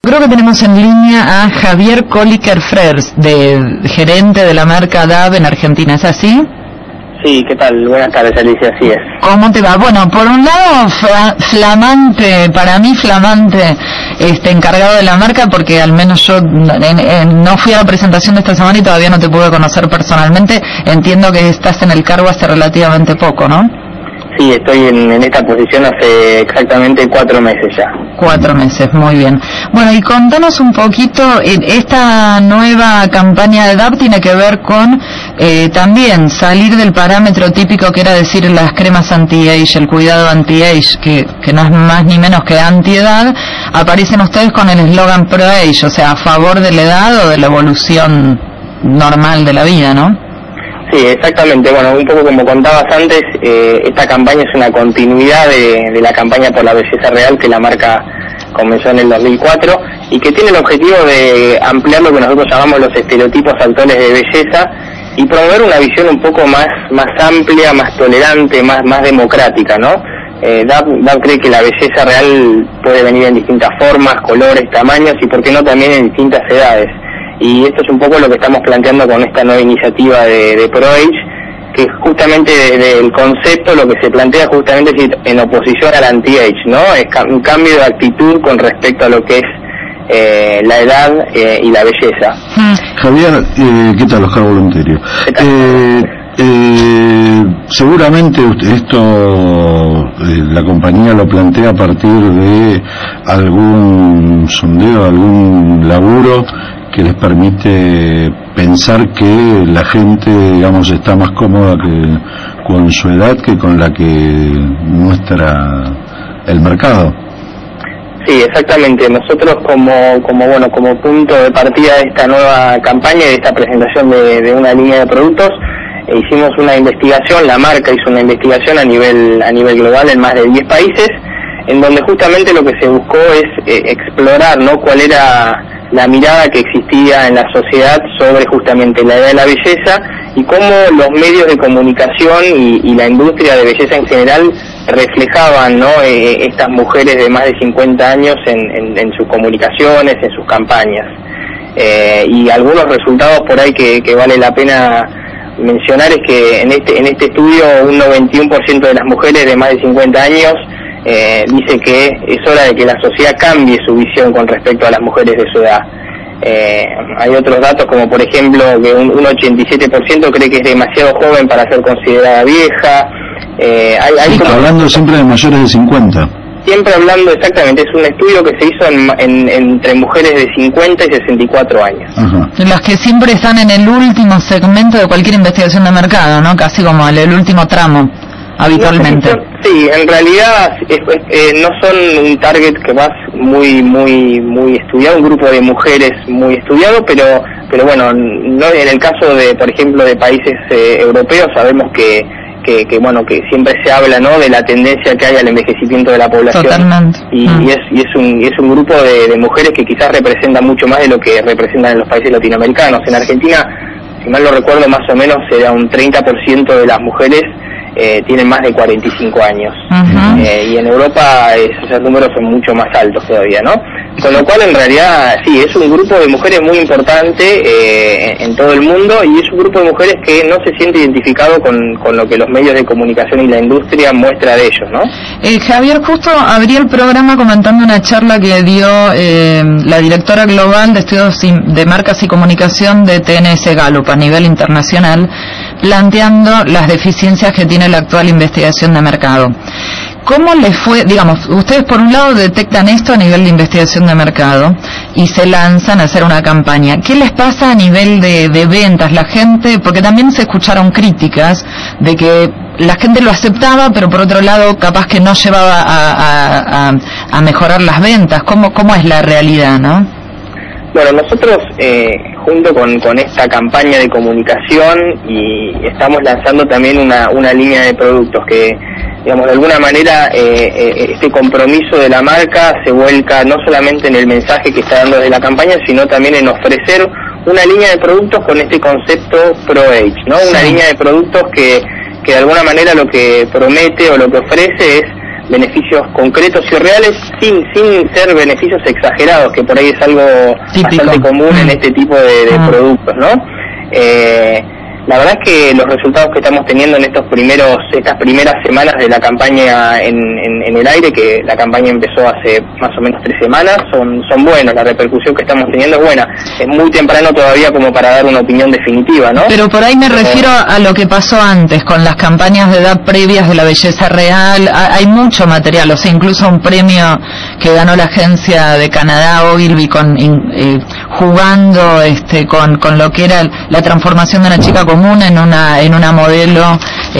Creo que tenemos en línea a Javier Kolliker-Frers, gerente de la marca DAB en Argentina, ¿es así? Sí, ¿qué tal? Buenas tardes, Alicia, así es. ¿Cómo te va? Bueno, por un lado, flamante, para mí flamante, encargado de la marca, porque al menos yo no fui a la presentación de esta semana y todavía no te pude conocer personalmente. Entiendo que estás en el cargo hace relativamente poco, ¿no? Sí, estoy en esta posición hace exactamente 4 meses ya. 4 meses, muy bien. Bueno, y contanos un poquito, esta nueva campaña de DAB tiene que ver con también salir del parámetro típico que era decir las cremas anti-age, el cuidado anti-age, que no es más ni menos que anti-edad. Aparecen ustedes con el eslogan pro-age, o sea, a favor de la edad o de la evolución normal de la vida, ¿no? Sí, exactamente. Bueno, un poco como contabas antes, esta campaña es una continuidad de la campaña por la belleza real que la marca comenzó en el 2004 y que tiene el objetivo de ampliar lo que nosotros llamamos los estereotipos actuales de belleza y promover una visión un poco más amplia, más tolerante, más democrática, ¿no? DAB cree que la belleza real puede venir en distintas formas, colores, tamaños y por qué no también en distintas edades. Y esto es un poco lo que estamos planteando con esta nueva iniciativa de ProAge, que justamente desde el concepto lo que se plantea justamente es ir en oposición al anti-age, ¿no? Es un cambio de actitud con respecto a lo que es la edad y la belleza. Javier, ¿qué tal, Oscar Voluntario? Seguramente esto la compañía lo plantea a partir de algún sondeo, algún laburo que les permite pensar que la gente, digamos, está más cómoda con su edad que con la que muestra el mercado. Sí, exactamente. Nosotros como punto de partida de esta nueva campaña y de esta presentación de una línea de productos, hicimos una investigación, la marca hizo una investigación a nivel global en más de 10 países, en donde justamente lo que se buscó es explorar, ¿no?, cuál era la mirada que existía en la sociedad sobre justamente la edad de la belleza y cómo los medios de comunicación y la industria de belleza en general reflejaban, ¿no?, estas mujeres de más de 50 años en sus comunicaciones, en sus campañas. Y algunos resultados por ahí que vale la pena mencionar es que en este estudio un 91% de las mujeres de más de 50 años dice que es hora de que la sociedad cambie su visión con respecto a las mujeres de su edad. Hay otros datos como por ejemplo que un 87% cree que es demasiado joven para ser considerada vieja. Hablando siempre de mayores de 50. Siempre hablando, exactamente, es un estudio que se hizo entre mujeres de 50 y 64 años. Ajá. Las que siempre están en el último segmento de cualquier investigación de mercado, ¿no? Casi como el último tramo, habitualmente. Sí, en realidad no son un target que más muy estudiado, un grupo de mujeres muy estudiado, pero bueno, no en el caso de, por ejemplo, de países europeos sabemos que siempre se habla, ¿no?, de la tendencia que hay al envejecimiento de la población. Totalmente. Y es un grupo de mujeres que quizás representa mucho más de lo que representan en los países latinoamericanos. En Argentina, si mal no recuerdo, más o menos era un 30% de las mujeres tienen más de 45 años. Y en Europa esos números son mucho más altos todavía, ¿no? Con lo cual, en realidad, sí, es un grupo de mujeres muy importante en todo el mundo y es un grupo de mujeres que no se siente identificado con lo que los medios de comunicación y la industria muestra de ellos, ¿no? Javier, justo abrí el programa comentando una charla que dio la directora global de estudios de marcas y comunicación de TNS Gallup a nivel internacional, planteando las deficiencias que tiene la actual investigación de mercado. ¿Cómo les fue, digamos, ustedes por un lado detectan esto a nivel de investigación de mercado y se lanzan a hacer una campaña? ¿Qué les pasa a nivel de ventas? La gente, porque también se escucharon críticas de que la gente lo aceptaba, pero por otro lado capaz que no llevaba a mejorar las ventas. ¿Cómo es la realidad, no? Bueno, nosotros junto con esta campaña de comunicación y estamos lanzando también una línea de productos que, digamos, de alguna manera este compromiso de la marca se vuelca no solamente en el mensaje que está dando desde la campaña, sino también en ofrecer una línea de productos con este concepto Pro-Age, ¿no? Una línea de productos que de alguna manera lo que promete o lo que ofrece es beneficios concretos y reales sin ser beneficios exagerados, que por ahí es algo típico, bastante común en este tipo de productos, ¿no? La verdad es que los resultados que estamos teniendo en estas primeras semanas de la campaña en el aire, que la campaña empezó hace más o menos 3 semanas, son buenos. La repercusión que estamos teniendo es buena. Es muy temprano todavía como para dar una opinión definitiva, ¿no? Pero por ahí me refiero a lo que pasó antes, con las campañas de edad previas de la belleza real. Hay mucho material, o sea, incluso un premio que ganó la agencia de Canadá, Ogilvy, jugando con lo que era la transformación de una chica común en una modelo,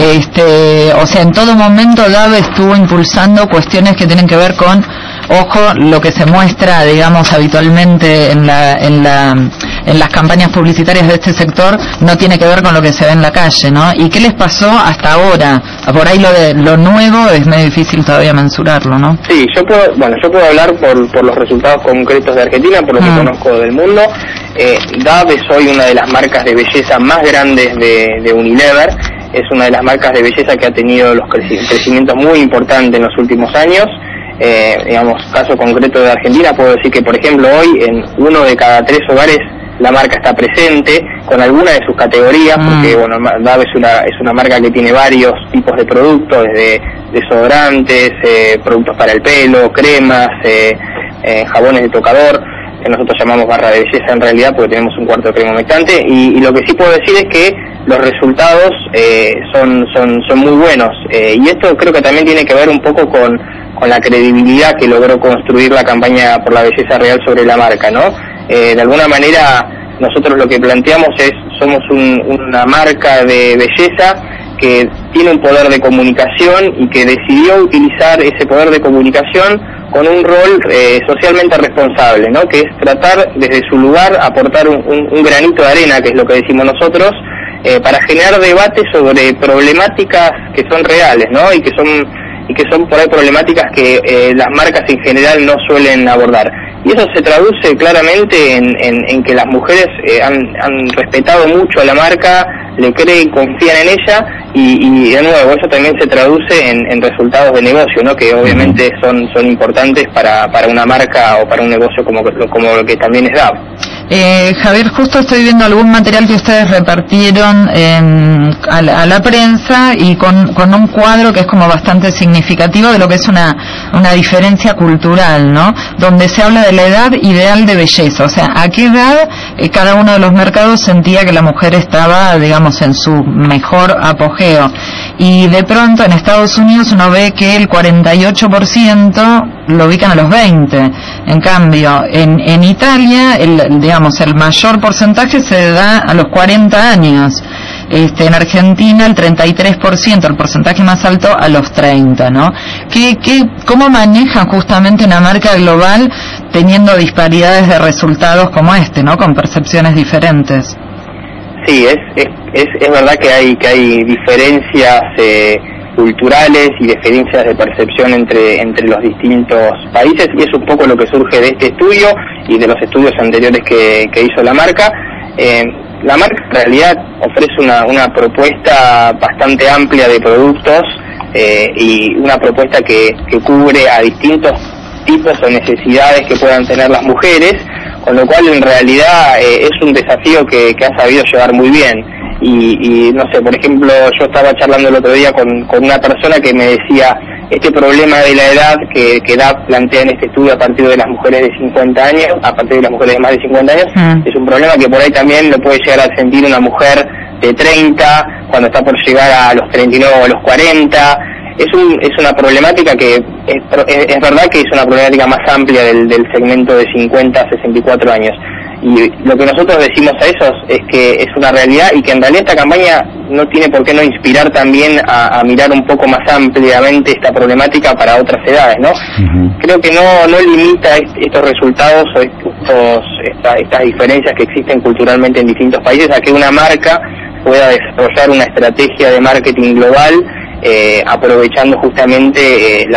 o sea, en todo momento Dove estuvo impulsando cuestiones que tienen que ver con, ojo, lo que se muestra, digamos, habitualmente en las campañas publicitarias de este sector no tiene que ver con lo que se ve en la calle, ¿no? ¿Y qué les pasó hasta ahora? Por ahí lo nuevo es medio difícil todavía mensurarlo, ¿no? Sí, yo puedo hablar por los resultados concretos de Argentina, por lo que conozco del mundo. Dove es hoy una de las marcas de belleza más grandes de Unilever. Es una de las marcas de belleza que ha tenido los crecimientos muy importantes en los últimos años. Digamos, caso concreto de Argentina, puedo decir que, por ejemplo, hoy en 1 de cada 3 hogares la marca está presente con alguna de sus categorías, porque bueno, Dove es una marca que tiene varios tipos de productos, desde desodorantes, productos para el pelo, cremas, jabones de tocador, que nosotros llamamos barra de belleza en realidad, porque tenemos un cuarto de crema humectante, y lo que sí puedo decir es que los resultados son muy buenos, y esto creo que también tiene que ver un poco con la credibilidad que logró construir la campaña por la belleza real sobre la marca, ¿no? De alguna manera nosotros lo que planteamos somos una marca de belleza que tiene un poder de comunicación y que decidió utilizar ese poder de comunicación con un rol socialmente responsable, ¿no? Que es tratar desde su lugar aportar un granito de arena, que es lo que decimos nosotros, para generar debate sobre problemáticas que son reales, ¿no? Y que son por ahí problemáticas que las marcas en general no suelen abordar. Y eso se traduce claramente en que las mujeres han respetado mucho a la marca, le creen, confían en ella, y de nuevo eso también se traduce en resultados de negocio, ¿no? Que obviamente son importantes para una marca o para un negocio como lo que también es Dove. Javier, justo estoy viendo algún material que ustedes repartieron a la prensa, y con un cuadro que es como bastante significativo de lo que es una diferencia cultural, ¿no? Donde se habla de la edad ideal de belleza, o sea, a qué edad cada uno de los mercados sentía que la mujer estaba, digamos, en su mejor apogeo. Y de pronto en Estados Unidos uno ve que el 48% lo ubican a los 20. En cambio, en Italia, el mayor porcentaje se da a los 40 años. En Argentina el 33%, el porcentaje más alto a los 30, ¿no? ¿Cómo manejan justamente una marca global teniendo disparidades de resultados como ¿no? Con percepciones diferentes? Sí, es verdad que hay diferencias culturales y diferencias de percepción entre los distintos países, y es un poco lo que surge de este estudio y de los estudios anteriores que hizo la marca. La marca en realidad ofrece una propuesta bastante amplia de productos, y una propuesta que cubre a distintos tipos o necesidades que puedan tener las mujeres, con lo cual en realidad es un desafío que ha sabido llevar muy bien. Y no sé, por ejemplo, yo estaba charlando el otro día con una persona que me decía, este problema de la edad que DAP plantea en este estudio a partir de las mujeres de 50 años, a partir de las mujeres de más de 50 años, es un problema que por ahí también lo puede llegar a sentir una mujer de 30, cuando está por llegar a los 39 o a los 40. Es una problemática que es verdad que es una problemática más amplia del segmento de 50 a 64 años. Y lo que nosotros decimos a esos es que es una realidad, y que en realidad esta campaña no tiene por qué no inspirar también a mirar un poco más ampliamente esta problemática para otras edades, ¿no? Creo que no limita estos resultados o estas diferencias que existen culturalmente en distintos países a que una marca pueda desarrollar una estrategia de marketing global, aprovechando justamente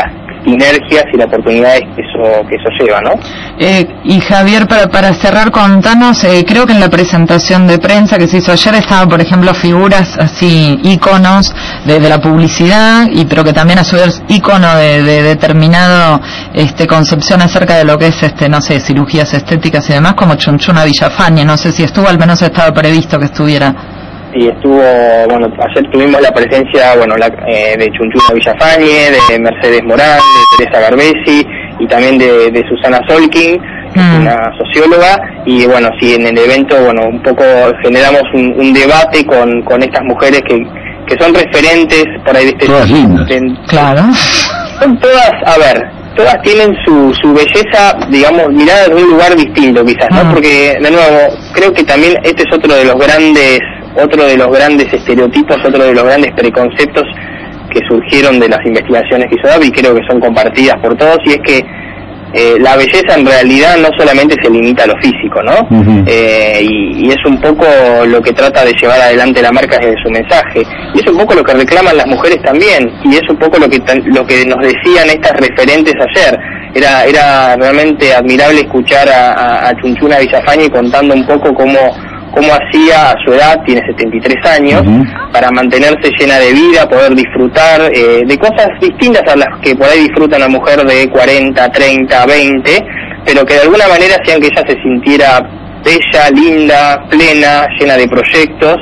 sinergias y las oportunidades que eso lleva, ¿no? Y Javier, para cerrar, contanos, creo que en la presentación de prensa que se hizo ayer estaba, por ejemplo, figuras así, íconos de la publicidad, pero que también a su vez ícono de determinado concepción acerca de lo que es, no sé, cirugías estéticas y demás, como Chunchuna Villafañe. No sé si estuvo, al menos estaba previsto que estuviera. Y estuvo, bueno, ayer tuvimos la presencia, bueno, de Chunchuna Villafañe, de Mercedes Morán, de Teresa Garbesi y también de Susana Solkin, que es una socióloga, y bueno, sí, en el evento, bueno, un poco generamos un debate con estas mujeres que son referentes por ahí de este... Todas lindas. Claro. Son todas, a ver, todas tienen su belleza, digamos, mirada de un lugar distinto quizás, ¿no? Porque, de nuevo, creo que también este es otro de los grandes estereotipos, otro de los grandes preconceptos que surgieron de las investigaciones que hizo David, y creo que son compartidas por todos, y es que la belleza en realidad no solamente se limita a lo físico, ¿no? Y es un poco lo que trata de llevar adelante la marca desde su mensaje, y es un poco lo que reclaman las mujeres también, y es un poco lo que nos decían estas referentes ayer. Era realmente admirable escuchar a Chunchuna Villafañe contando un poco cómo hacía a su edad, tiene 73 años, para mantenerse llena de vida, poder disfrutar de cosas distintas a las que por ahí disfruta una mujer de 40, 30, 20, pero que de alguna manera hacían que ella se sintiera bella, linda, plena, llena de proyectos,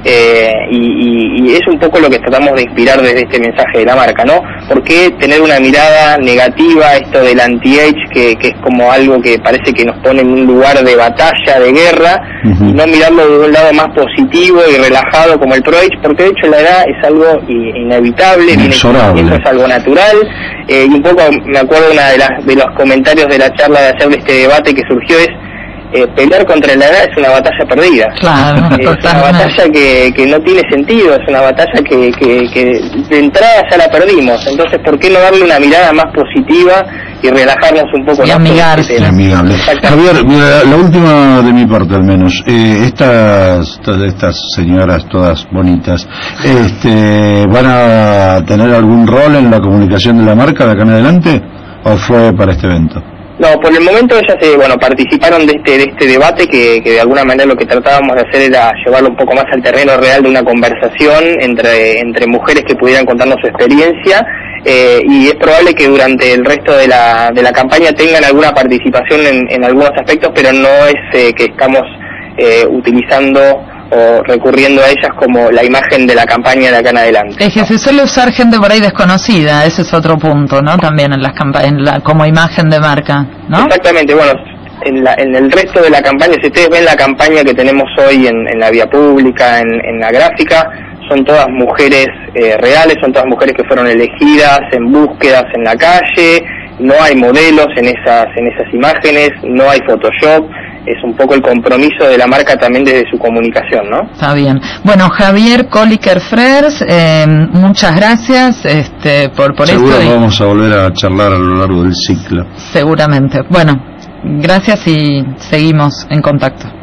y es un poco lo que tratamos de inspirar desde este mensaje de la marca, ¿no? ¿Por qué tener una mirada negativa, esto del anti-age, que es como algo que parece que nos pone en un lugar de batalla, de guerra, y no mirarlo de un lado más positivo y relajado como el pro-age? Porque de hecho la edad es algo inevitable, inexorable, es algo natural, y un poco me acuerdo de los comentarios de la charla de ayer, de este debate que surgió, es pelear contra la edad es una batalla perdida. Claro, es una batalla que no tiene sentido, es una batalla que de entrada ya la perdimos. Entonces, ¿por qué no darle una mirada más positiva y relajarnos un poco? Y amigarse. Amigable. Javier, mira, la última de mi parte al menos. Estas señoras todas bonitas, ¿van a tener algún rol en la comunicación de la marca de acá en adelante? ¿O fue para este evento? No, por el momento ellas participaron de este debate que de alguna manera lo que tratábamos de hacer era llevarlo un poco más al terreno real de una conversación entre mujeres que pudieran contarnos su experiencia, y es probable que durante el resto de la campaña tengan alguna participación en algunos aspectos, pero no es que estamos utilizando o recurriendo a ellas como la imagen de la campaña de acá en adelante. Es que se suele usar gente por ahí desconocida, ese es otro punto, ¿no? También en las campañas, como imagen de marca, ¿no? Exactamente, bueno, en el resto de la campaña, si ustedes ven la campaña que tenemos hoy en la vía pública, en la gráfica, son todas mujeres reales, son todas mujeres que fueron elegidas en búsquedas en la calle, no hay modelos en esas imágenes, no hay Photoshop. Es un poco el compromiso de la marca también desde su comunicación, ¿no? Está bien. Bueno, Javier Colliker Frers, muchas gracias por Seguro esto. Vamos a volver a charlar a lo largo del ciclo. Seguramente. Bueno, gracias y seguimos en contacto.